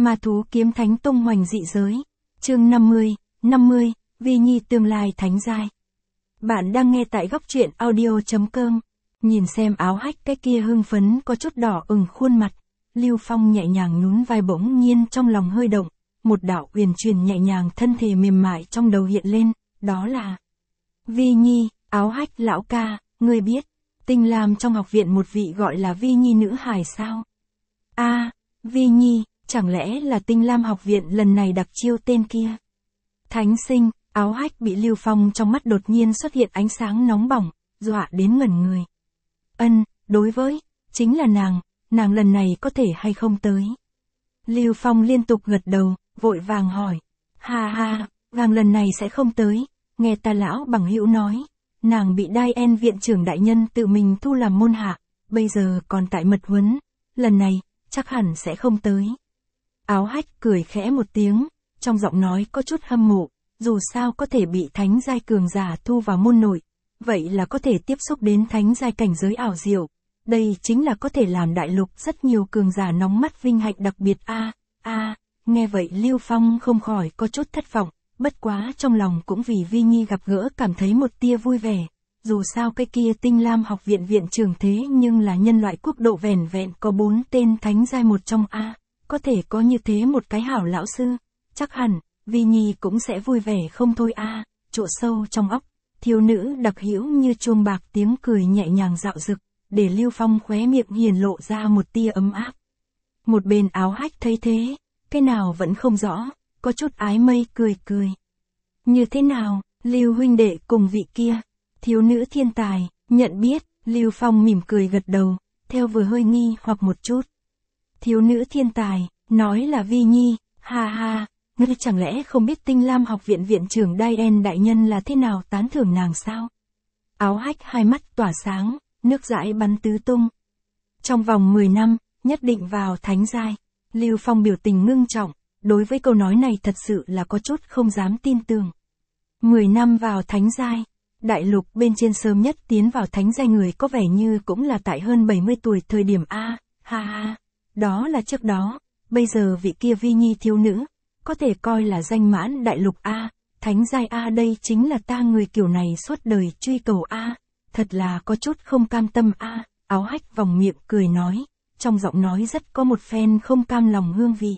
Ma thú kiếm thánh tung hoành dị giới. Chương 50, Vi Nhi tương lai thánh giai. Bạn đang nghe tại góc truyện audio.com. Nhìn xem áo hách cái kia hưng phấn có chút đỏ ửng khuôn mặt. Lưu Phong nhẹ nhàng nhún vai, bỗng nhiên trong lòng hơi động. Một đạo uyển chuyển nhẹ nhàng thân thể mềm mại trong đầu hiện lên, đó là Vi Nhi. Áo hách lão ca, ngươi biết, Tinh Lam trong học viện một vị gọi là Vi Nhi nữ hài sao? Vi Nhi, chẳng lẽ là Tinh Lam học viện lần này đặc chiêu tên kia? Thánh sinh. Áo hách bị Lưu Phong trong mắt đột nhiên xuất hiện ánh sáng nóng bỏng, dọa đến ngẩn người. Đối với, chính là nàng lần này có thể hay không tới? Lưu Phong liên tục gật đầu, vội vàng hỏi. Vàng lần này sẽ không tới, nghe ta lão bằng hữu nói. Nàng bị Đai-en viện trưởng đại nhân tự mình thu làm môn hạ, bây giờ còn tại mật huấn, lần này, chắc hẳn sẽ không tới. Áo hách cười khẽ một tiếng, trong giọng nói có chút hâm mộ, dù sao có thể bị thánh giai cường giả thu vào môn nội, vậy là có thể tiếp xúc đến thánh giai cảnh giới ảo diệu, đây chính là có thể làm đại lục rất nhiều cường giả nóng mắt vinh hạnh đặc biệt. Nghe vậy Lưu Phong không khỏi có chút thất vọng, bất quá trong lòng cũng vì Vi Nhi gặp gỡ cảm thấy một tia vui vẻ, dù sao cái kia Tinh Lam học viện viện trưởng thế nhưng là nhân loại quốc độ vẻn vẹn có 4 tên thánh giai một trong có thể có như thế một cái hảo lão sư, chắc hẳn Vi Nhi cũng sẽ vui vẻ không thôi. Chỗ sâu trong óc, thiếu nữ đặc hữu như chuông bạc tiếng cười nhẹ nhàng dạo dực, để Lưu Phong khóe miệng hiển lộ ra một tia ấm áp. Một bên áo hách thấy thế, cái nào vẫn không rõ, có chút ái mây cười. Như thế nào, Lưu huynh đệ cùng vị kia, thiếu nữ thiên tài, nhận biết, Lưu Phong mỉm cười gật đầu, theo vừa hơi nghi hoặc một chút. Thiếu nữ thiên tài, nói là Vi Nhi, ngươi chẳng lẽ không biết Tinh Lam học viện viện trưởng Đai-en đại nhân là thế nào tán thưởng nàng sao? Áo hách hai mắt tỏa sáng, nước dãi bắn tứ tung. Trong vòng 10 năm, nhất định vào thánh giai. Lưu Phong biểu tình ngưng trọng, đối với câu nói này thật sự là có chút không dám tin tưởng. 10 năm vào thánh giai, đại lục bên trên sớm nhất tiến vào thánh giai người có vẻ như cũng là tại hơn 70 tuổi thời điểm đó là trước đó, bây giờ vị kia Vi Nhi thiếu nữ, có thể coi là danh mãn đại lục thánh giai đây chính là ta người kiểu này suốt đời truy cầu thật là có chút không cam tâm Áo hách vòng miệng cười nói, trong giọng nói rất có một phen không cam lòng hương vị.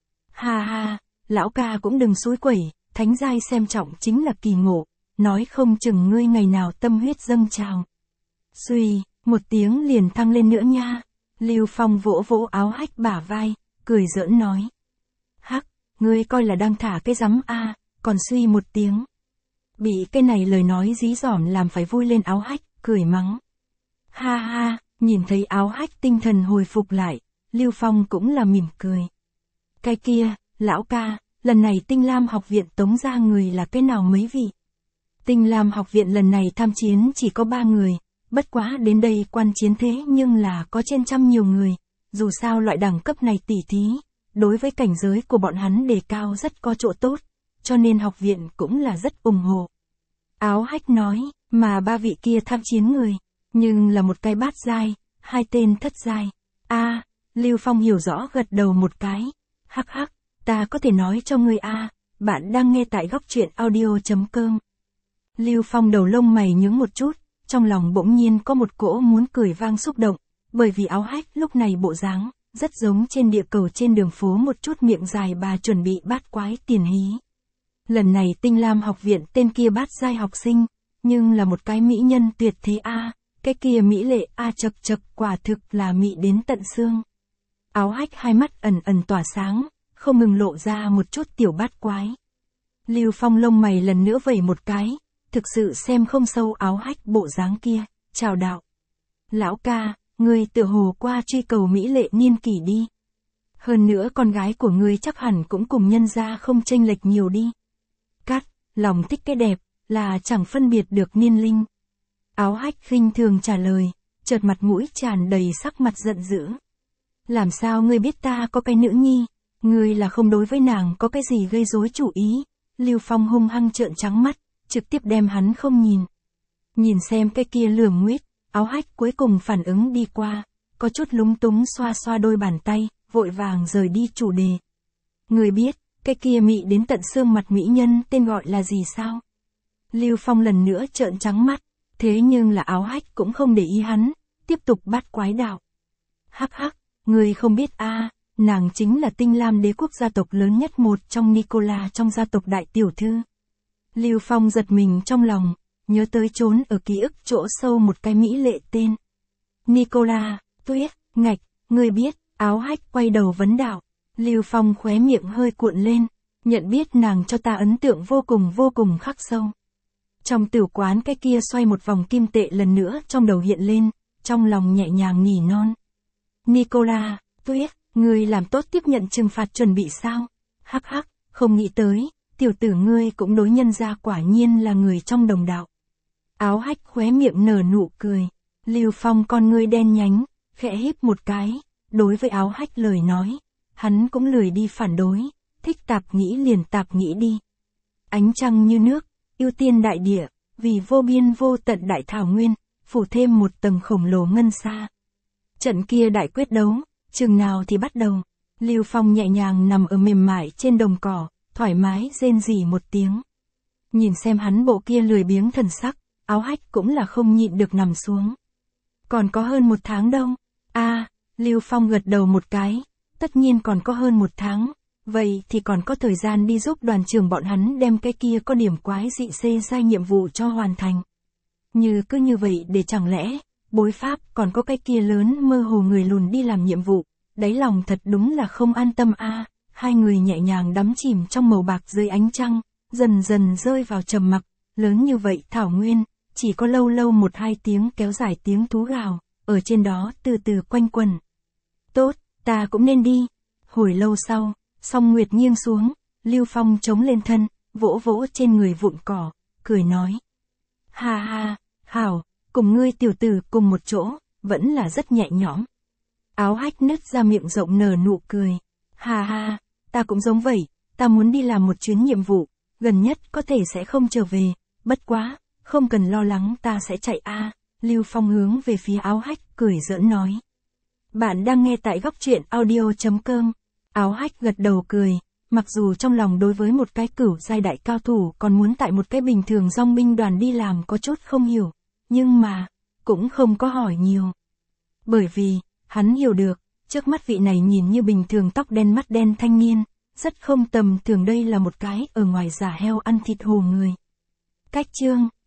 Lão ca cũng đừng xúi quẩy, thánh giai xem trọng chính là kỳ ngộ, nói không chừng ngươi ngày nào tâm huyết dâng trào. Xuy, một tiếng liền thăng lên nữa nha. Lưu Phong vỗ vỗ áo hách bả vai, cười giỡn nói. Ngươi coi là đang thả cái rắm còn suy một tiếng. Bị cái này lời nói dí dỏm làm phải vui lên áo hách, cười mắng. Nhìn thấy áo hách tinh thần hồi phục lại, Lưu Phong cũng là mỉm cười. Cái kia, lão ca, lần này Tinh Lam học viện tống ra người là cái nào mấy vị? Tinh Lam học viện lần này tham chiến chỉ có 3 người, bất quá đến đây quan chiến thế nhưng là có trên trăm nhiều người, dù sao loại đẳng cấp này tỉ thí, đối với cảnh giới của bọn hắn đề cao rất có chỗ tốt, cho nên học viện cũng là rất ủng hộ. Áo hách nói, mà 3 vị kia tham chiến người, nhưng là một cái bát giai, 2 tên thất giai. Lưu Phong hiểu rõ gật đầu một cái. Ta có thể nói cho ngươi bạn đang nghe tại góc truyện audio.com. Lưu Phong đầu lông mày nhướng một chút, trong lòng bỗng nhiên có một cỗ muốn cười vang xúc động, bởi vì áo hách lúc này bộ dáng rất giống trên địa cầu trên đường phố một chút miệng dài bà chuẩn bị bát quái tiền hí. Lần này Tinh Lam học viện tên kia bát giai học sinh, nhưng là một cái mỹ nhân tuyệt thế cái kia mỹ lệ chật quả thực là mỹ đến tận xương. Áo hách hai mắt ẩn tỏa sáng, không ngừng lộ ra một chút tiểu bát quái. Lưu Phong lông mày lần nữa vẩy một cái, thực sự xem không sâu áo hách bộ dáng kia, chào đạo. Lão ca, ngươi tựa hồ qua truy cầu mỹ lệ niên kỷ đi. Hơn nữa con gái của ngươi chắc hẳn cũng cùng nhân gia không chênh lệch nhiều đi. Lòng thích cái đẹp, là chẳng phân biệt được niên linh. Áo hách khinh thường trả lời, chợt mặt mũi tràn đầy sắc mặt giận dữ. Làm sao ngươi biết ta có cái nữ nhi, ngươi là không đối với nàng có cái gì gây rối chủ ý. Lưu Phong hung hăng trợn trắng mắt, trực tiếp đem hắn không nhìn. Nhìn xem cái kia lườm nguyết, áo hách cuối cùng phản ứng đi qua, có chút lúng túng xoa xoa đôi bàn tay, vội vàng rời đi chủ đề. người biết, cái kia mị đến tận xương mặt mỹ nhân tên gọi là gì sao? Lưu Phong lần nữa trợn trắng mắt, thế nhưng là Áo Hách cũng không để ý hắn, tiếp tục bắt quái đạo. Hắc hắc, người không biết a, nàng chính là Tinh Lam đế quốc gia tộc lớn nhất một trong Nicola trong gia tộc đại tiểu thư. Lưu Phong giật mình trong lòng, nhớ tới trốn ở ký ức chỗ sâu một cái mỹ lệ tên. Nicola, Tuyết, ngạch, người biết, Áo Hách quay đầu vấn đạo. Lưu Phong khóe miệng hơi cuộn lên, nhận biết nàng cho ta ấn tượng vô cùng khắc sâu. Trong tử quán cái kia xoay một vòng kim tệ lần nữa trong đầu hiện lên, trong lòng nhẹ nhàng nỉ non. Nicola, Tuyết, ngươi làm tốt tiếp nhận trừng phạt chuẩn bị sao? Hắc hắc, không nghĩ tới, tiểu tử ngươi cũng đối nhân ra quả nhiên là người trong đồng đạo. Áo Hách khóe miệng nở nụ cười, Lưu Phong con ngươi đen nhánh, khẽ híp một cái, đối với Áo Hách lời nói, hắn cũng lười đi phản đối, thích tạp nghĩ liền tạp nghĩ đi. Ánh trăng như nước, ưu tiên đại địa, vì vô biên vô tận đại thảo nguyên, phủ thêm một tầng khổng lồ ngân xa. Trận kia đại quyết đấu, chừng nào thì bắt đầu. Lưu Phong nhẹ nhàng nằm ở mềm mại trên đồng cỏ, thoải mái rên rỉ một tiếng. Nhìn xem hắn bộ kia lười biếng thần sắc, Áo Hách cũng là không nhịn được nằm xuống. Còn có hơn 1 tháng đâu. Lưu Phong gật đầu một cái, tất nhiên còn có hơn 1 tháng. Vậy thì còn có thời gian đi giúp đoàn trưởng bọn hắn đem cái kia có điểm quái dị xê sai nhiệm vụ cho hoàn thành. Cứ như vậy để chẳng lẽ, bối pháp còn có cái kia lớn mơ hồ người lùn đi làm nhiệm vụ, đáy lòng thật đúng là không an tâm a. Hai người nhẹ nhàng đắm chìm trong màu bạc dưới ánh trăng, dần dần rơi vào trầm mặc, lớn như vậy thảo nguyên, chỉ có lâu lâu 1-2 tiếng kéo dài tiếng thú gào, ở trên đó từ từ quanh quẩn. Tốt, ta cũng nên đi. Hồi lâu sau, Song Nguyệt nghiêng xuống, Lưu Phong chống lên thân, vỗ vỗ trên người vụn cỏ, cười nói. Ha ha, hảo, cùng ngươi tiểu tử cùng một chỗ, vẫn là rất nhẹ nhõm. Áo Hách nứt ra miệng rộng nở nụ cười. Ha ha, ta cũng giống vậy, ta muốn đi làm một chuyến nhiệm vụ, gần nhất có thể sẽ không trở về, bất quá, không cần lo lắng ta sẽ chạy a. Lưu Phong hướng về phía Áo Hách cười giỡn nói. Bạn đang nghe tại góc truyện audio.com. Áo Hách gật đầu cười, mặc dù trong lòng đối với một cái cửu giai đại cao thủ còn muốn tại một cái bình thường dòng binh đoàn đi làm có chút không hiểu, nhưng mà, cũng không có hỏi nhiều. Bởi vì, hắn hiểu được, trước mắt vị này nhìn như bình thường tóc đen mắt đen thanh niên, rất không tầm thường, đây là một cái ở ngoài giả heo ăn thịt hồ người. Cách chương